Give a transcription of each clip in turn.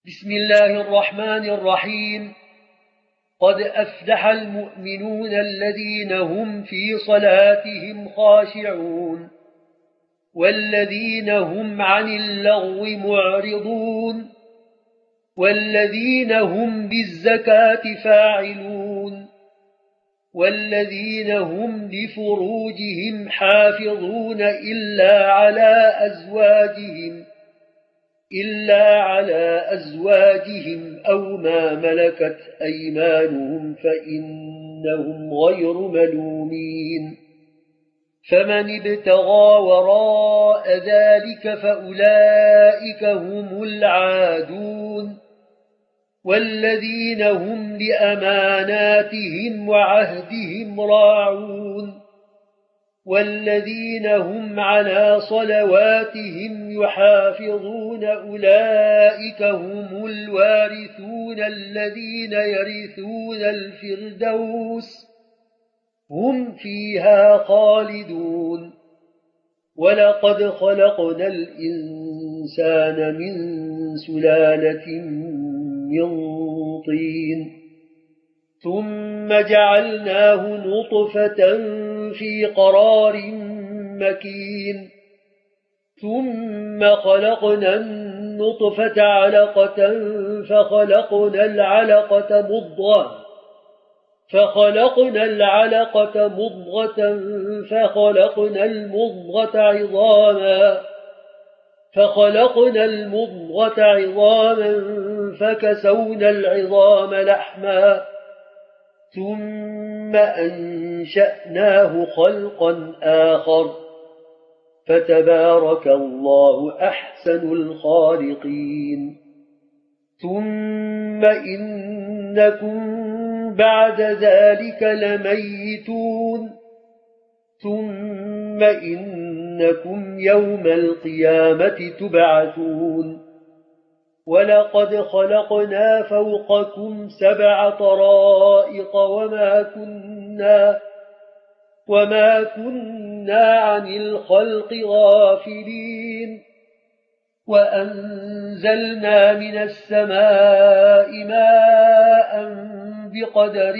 بسم الله الرحمن الرحيم. قد أفلح المؤمنون الذين هم في صلاتهم خاشعون والذين هم عن اللغو معرضون والذين هم بالزكاة فاعلون والذين هم لفروجهم حافظون إلا على أزواجهم أو ما ملكت أيمانهم فإنهم غير ملومين. فمن ابتغى وراء ذلك فأولئك هم العادون. والذين هم لأماناتهم وعهدهم راعون والذين هم على صلواتهم يحافظون أولئك هم الوارثون الذين يرثون الفردوس هم فيها خالدون. ولقد خلقنا الإنسان من سلالة من طين ثم جعلناه نطفة في قرار مكين ثم خلقنا النطفة علقة فخلقنا العلقة مضغة فخلقنا المضغة عظاما فكسونا العظام لحما ثم أنشأناه خلقا آخر فتبارك الله أحسن الخالقين. ثم إنكم بعد ذلك لميتون ثم إنكم يوم القيامة تبعثون. ولقد خلقنا فوقكم 7 طرائق وما كنا عن الخلق غافلين. وأنزلنا من السماء ماء بقدر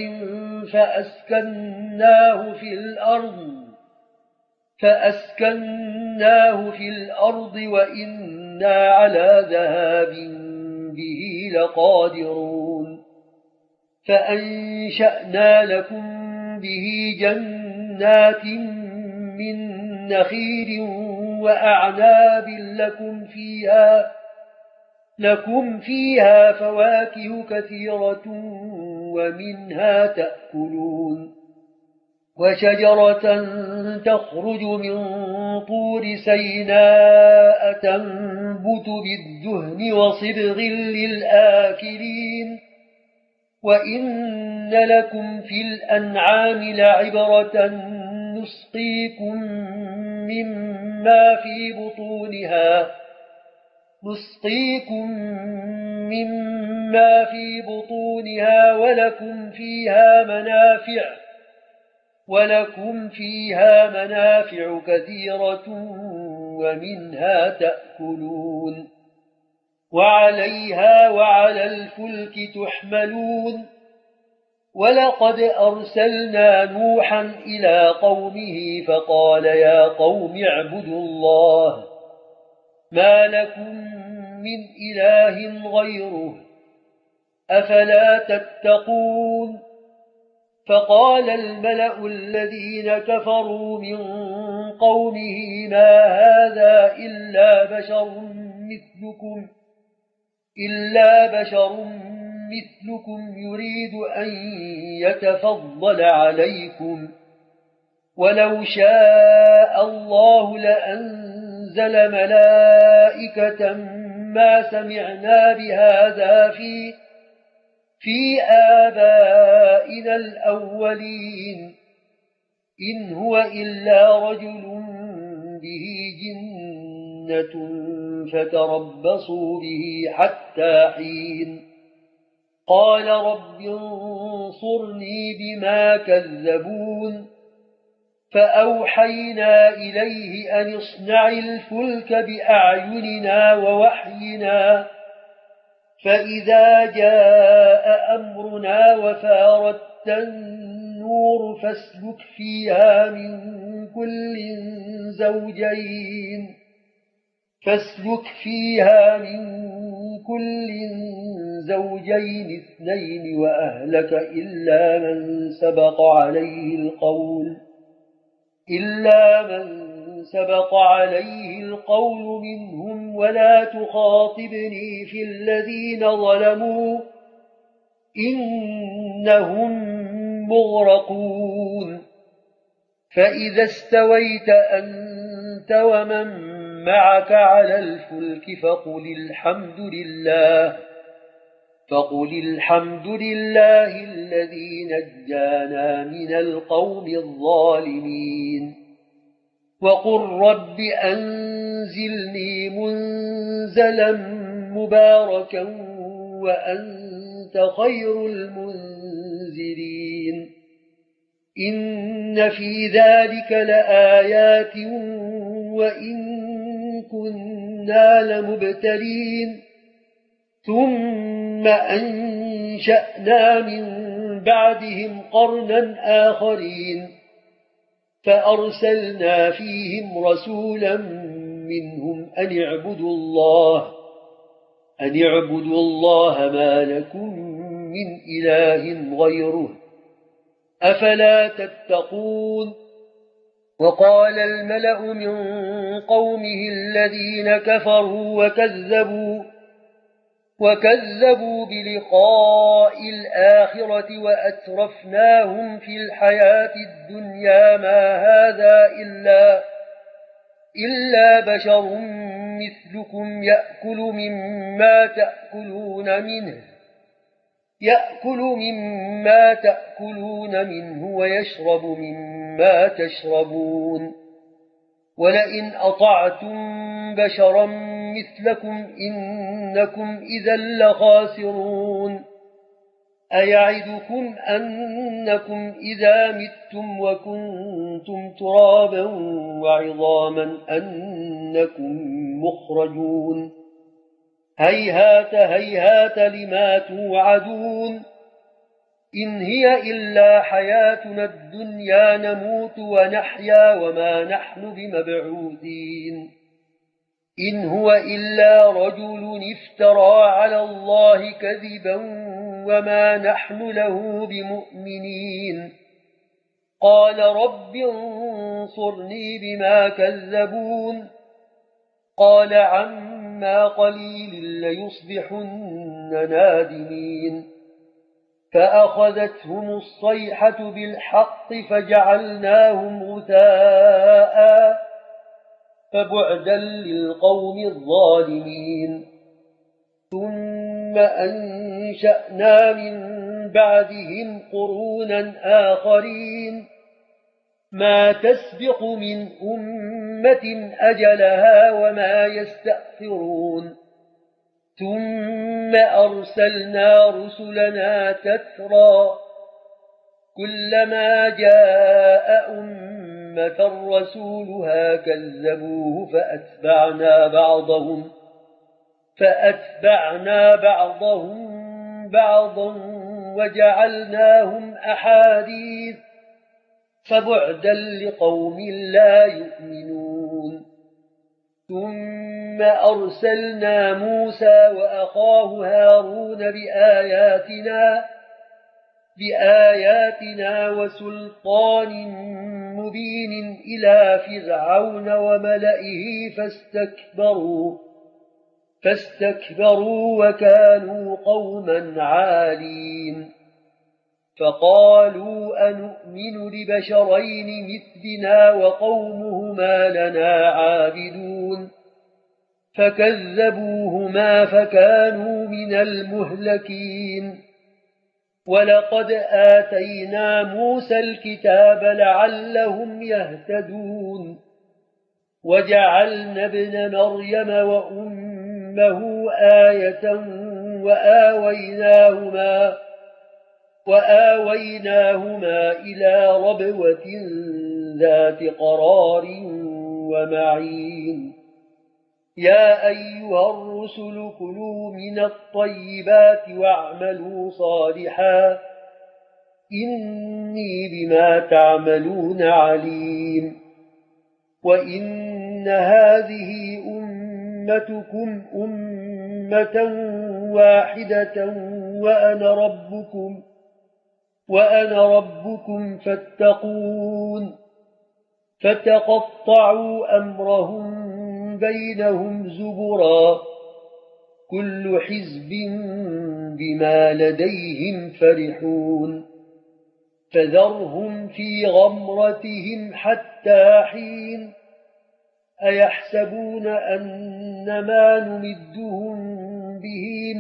فأسكناه في الأرض وإنا على ذهاب به لقادرون. فأنشأنا لكم به جنات من نخيل وأعناب لكم فيها فواكه كثيرة ومنها تأكلون. وشجرة تخرج من طور سيناء تنبت بالدهن وصبغ للآكلين. وإن لكم في الأنعام لعبرة نسقيكم مما في بطونها ولكم فيها منافع كثيرة ومنها تأكلون. وعليها وعلى الفلك تحملون. ولقد أرسلنا نوحا إلى قومه فقال يا قوم اعبدوا الله ما لكم من إله غيره أفلا تتقون. فقال الملأ الذين كفروا من قومه ما هذا إلا بشر مثلكم يريد أن يتفضل عليكم ولو شاء الله لأنزل ملائكة ما سمعنا بهذا في آبائنا الأولين إن هو إلا رجل به جنة فتربصوا به حتى حين. قال رب انصرني بما كذبون. فأوحينا إليه أن اصنع الفلك بأعيننا ووحينا فإذا جاء أمرنا وفارت النور فاسلك فيها من كل زوجين اثنين وأهلك إلا من سبق عليه القول منهم ولا تخاطبني في الذين ظلموا إنهم مغرقون فإذا استويت أنت ومن معك على الفلك فقل الحمد لله الذي نجانا من القوم الظالمين وقل رب أنزلني منزلا مباركا وأنت خير المنزلين إن في ذلك لآيات وإن كنا لمبتلين ثم أنشأنا من بعدهم قرنا آخرين فأرسلنا فيهم رسولا منهم أن اعبدوا الله ما لكم من إله غيره أفلا تتقون وقال الملأ من قومه الذين كفروا وكذبوا بلقاء الآخرة وأترفناهم في الحياة الدنيا ما هذا إلا بشر مثلكم يأكل مما تأكلون منه ويشرب مما تشربون ولئن أطعتم بشرا مثلكم إنكم إذا لخاسرون أيعدكم أنكم إذا متم وكنتم ترابا وعظاما أنكم مخرجون هيهات هيهات لما توعدون إن هي إلا حياتنا الدنيا نموت ونحيا وما نحن بمبعوثين إن هو إلا رجل افترى على الله كذبا وما نحن له بمؤمنين قال رب انصرني بما كذبون قال عما قليل ليصبحن نادمين فأخذتهم الصيحة بالحق فجعلناهم غثاء فبعدا للقوم الظالمين ثم أنشأنا من بعدهم قرونا آخرين ما تسبق من أمة أجلها وما يستأخرون ثم أرسلنا رسلنا تترى كلما جاء أمة رسولها كذبوه فأتبعنا بعضهم بعضا وجعلناهم أحاديث فبعدا لقوم لا يؤمنون ثم أرسلنا موسى وأخاه هارون بآياتنا وسلطان مبين إلى فرعون وملئه فاستكبروا وكانوا قوما عالين فقالوا أنؤمن لبشرين مثلنا وقومهما لنا عابدون فكذبوهما فكانوا من المهلكين ولقد آتينا موسى الكتاب لعلهم يهتدون وجعلنا ابن مريم وأمه آية وآويناهما إلى ربوة ذات قرار ومعين يا أيها الرسل كلوا من الطيبات واعملوا صالحا إني بما تعملون عليم وإن هذه أمتكم أمة واحدة وأنا ربكم فاتقون فتقطعوا أمرهم بينهم زبرا كل حزب بما لديهم فرحون فذرهم في غمرتهم حتى حين أيحسبون أن ما نمدهم به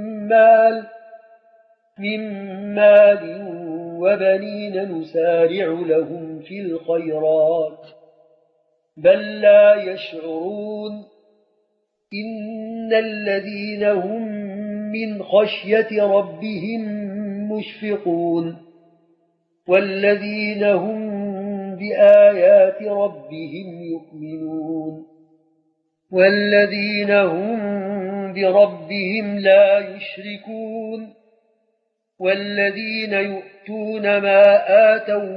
من مال وبنين نسارع لهم في الخيرات بل لا يشعرون إن الذين هم من خشية ربهم مشفقون والذين هم بآيات ربهم يؤمنون والذين هم بربهم لا يشركون والذين يؤتون ما آتوا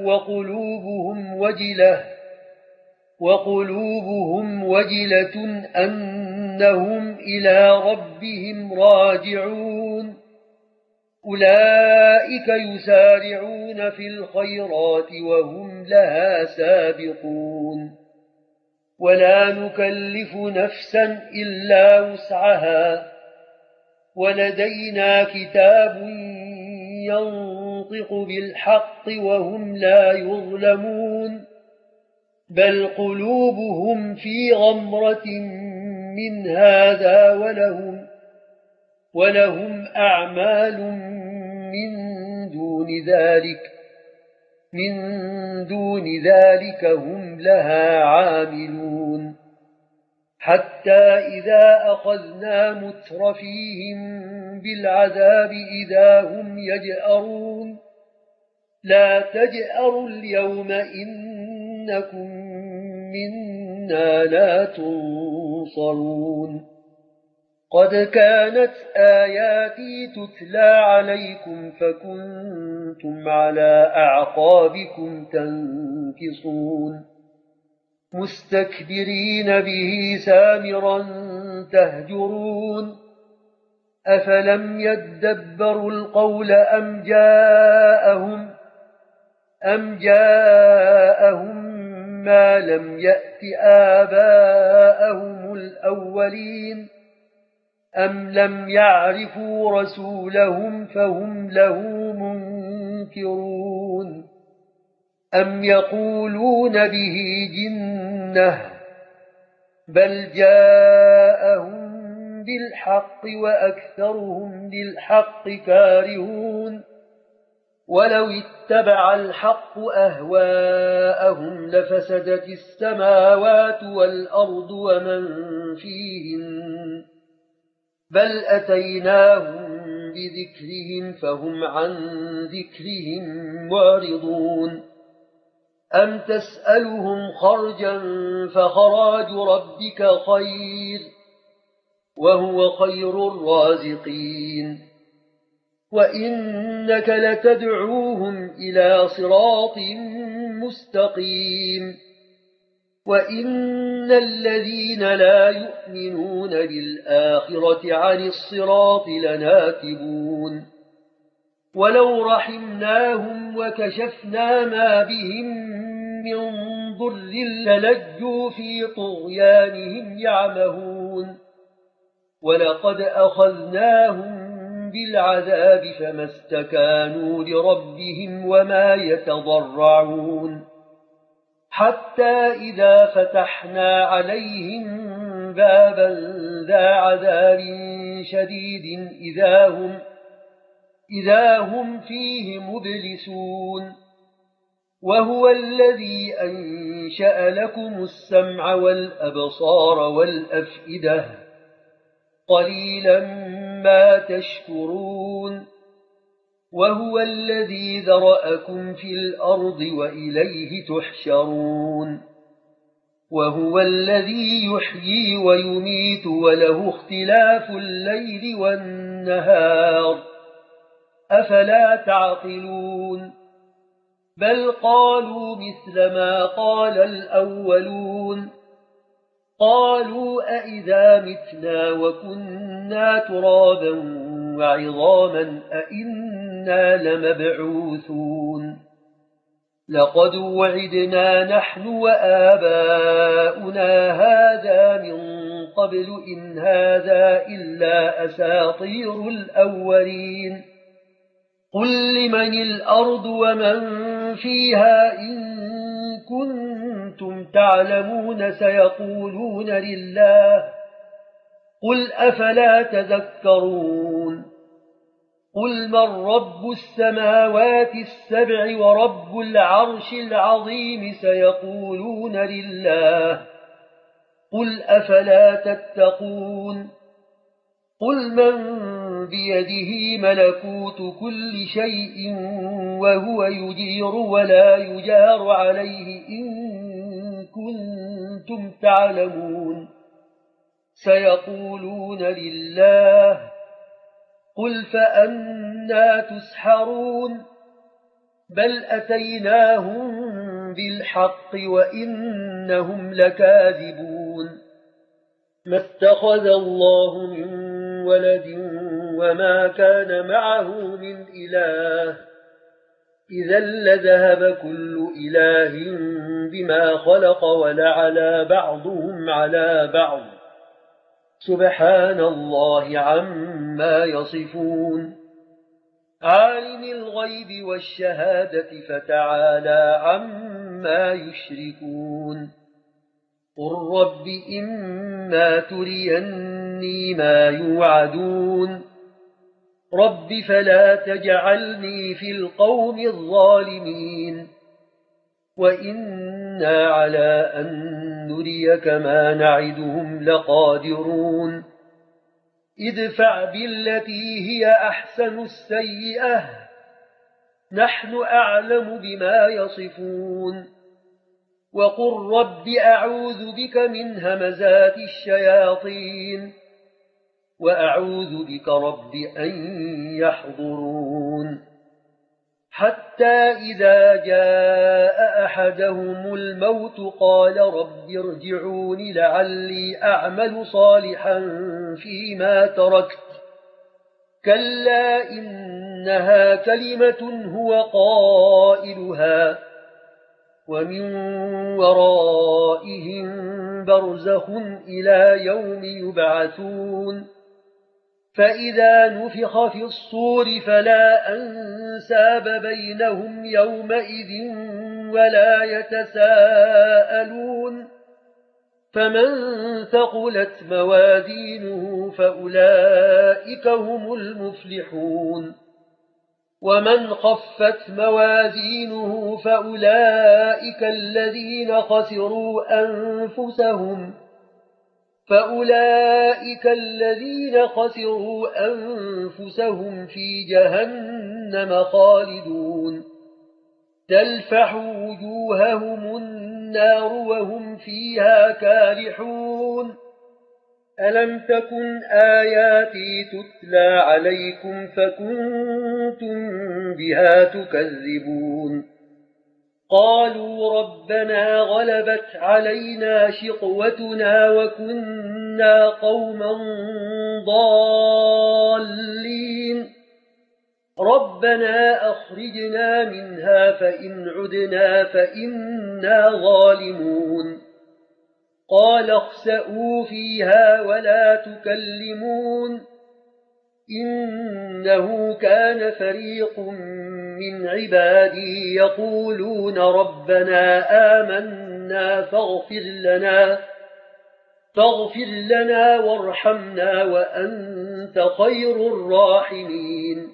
وقلوبهم وجلة أنهم إلى ربهم راجعون أولئك يسارعون في الخيرات وهم لها سابقون ولا نكلف نفسا إلا وسعها ولدينا كتاب ينطق بالحق وهم لا يظلمون بل قلوبهم في غمرة من هذا ولهم أعمال من دون ذلك هم لها عاملون حتى إذا أخذنا مترفيهم بالعذاب إذا هم يجأرون لا تجأروا اليوم إنكم منا لا تنصرون قد كانت آياتي تتلى عليكم فكنتم على أعقابكم تنكصون مستكبرين به سامرا تهجرون أفلم يدبروا القول أم جاءهم ما لم يأت آباءهم الأولين أم لم يعرفوا رسولهم فهم له منكرون أم يقولون به جنة بل جاءهم بالحق وأكثرهم للحق كارهون ولو اتبع الحق أهواءهم لفسدت السماوات والأرض ومن فيهن بل أتيناهم بذكرهم فهم عن ذكرهم معرضون أم تسألهم خرجا فخراج ربك خير وهو خير الرازقين وإنك لتدعوهم إلى صراط مستقيم وإن الذين لا يؤمنون بالآخرة عن الصراط لناكبون ولو رحمناهم وكشفنا ما بهم من ضر للجوا في طغيانهم يعمهون ولقد أخذناهم بالعذاب فما استكانوا لربهم وما يتضرعون حتى إذا فتحنا عليهم بابا ذا عذاب شديد إذا هم فيه مبلسون وهو الذي أنشأ لكم السمع والأبصار والأفئدة قليلا ما تشكرون وهو الذي ذرأكم في الأرض وإليه تحشرون وهو الذي يحيي ويميت وله اختلاف الليل والنهار أفلا تعقلون بل قالوا مثل ما قال الأولون قالوا أئذا متنا وكنا ترابا وعظاما أئنا لمبعوثون لقد وعدنا نحن وآباؤنا هذا من قبل إن هذا إلا أساطير الأولين قل لمن الأرض ومن فيها إن كنتم تعلمون سيقولون لله قل أفلا تذكرون قل من رب السماوات السبع ورب العرش العظيم سيقولون لله قل أفلا تتقون قل من بيده ملكوت كل شيء وهو يجير ولا يجار عليه إن كنتم تعلمون سيقولون لله قل فأنى تسحرون بل أتيناهم بالحق وإنهم لكاذبون ما اتخذ الله من ولد وما كان معه من إله إذا لذهب كل إله بما خلق ولعلى بعضهم على بعض سبحان الله عما يصفون عالم الغيب والشهادة فتعالى عما يشركون قل رب إما تريني ما يوعدون رب فلا تجعلني في القوم الظالمين وإنا على أن نريك ما نعدهم لقادرون ادفع بالتي هي أحسن السيئة نحن أعلم بما يصفون وقل رب أعوذ بك من همزات الشياطين وأعوذ بك رب أن يحضرون حتى إذا جاء أحدهم الموت قال رب ارجعون لعلي أعمل صالحا فيما تركت كلا إنها كلمة هو قائلها ومن ورائهم برزخ إلى يوم يبعثون فإذا نفخ في الصور فلا أنساب بينهم يومئذ ولا يتساءلون فمن ثقلت موازينه فأولئك هم المفلحون ومن خفت موازينه فأولئك الذين خسروا أنفسهم في جهنم خالدون تلفح وجوههم النار وهم فيها كالحون ألم تكن آياتي تتلى عليكم فكنتم بها تكذبون قالوا ربنا غلبت علينا شقوتنا وكنا قوما ضالين ربنا أخرجنا منها فإن عدنا فإنا ظالمون قال اخسئوا فيها ولا تكلمون إنه كان فريق من عبادي يقولون ربنا آمنا فاغفر لنا وارحمنا وأنت خير الراحمين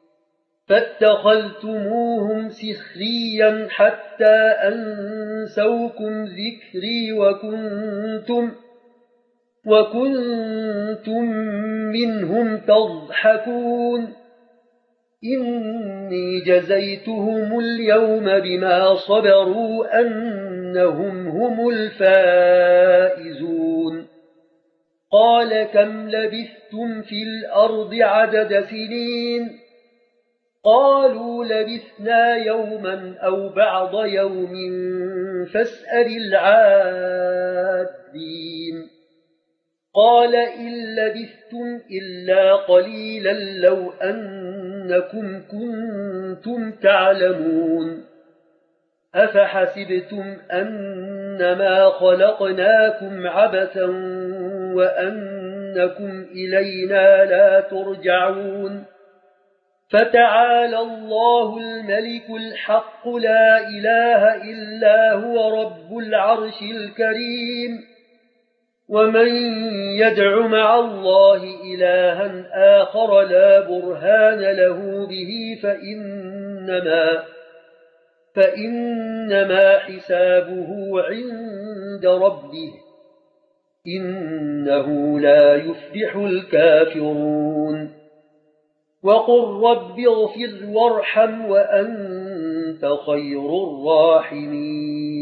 فاتخذتموهم سخريا حتى أنسوكم ذكري وكنتم منهم تضحكون إني جزيتهم اليوم بما صبروا أنهم هم الفائزون قال كم لبثتم في الأرض عدد سنين قالوا لبثنا يوما أو بعض يوم فاسأل العادين قال إن لبثتم إلا قليلا لو أنكم كنتم تعلمون أفحسبتم أنما خلقناكم عبثا وأنكم إلينا لا ترجعون فتعالى الله الملك الحق لا إله إلا هو رب العرش الكريم ومن يدع مع الله إلها آخر لا برهان له به فإنما حسابه عند ربه إنه لا يفلح الكافرون وقل رب اغفر وارحم وأنت خير الراحمين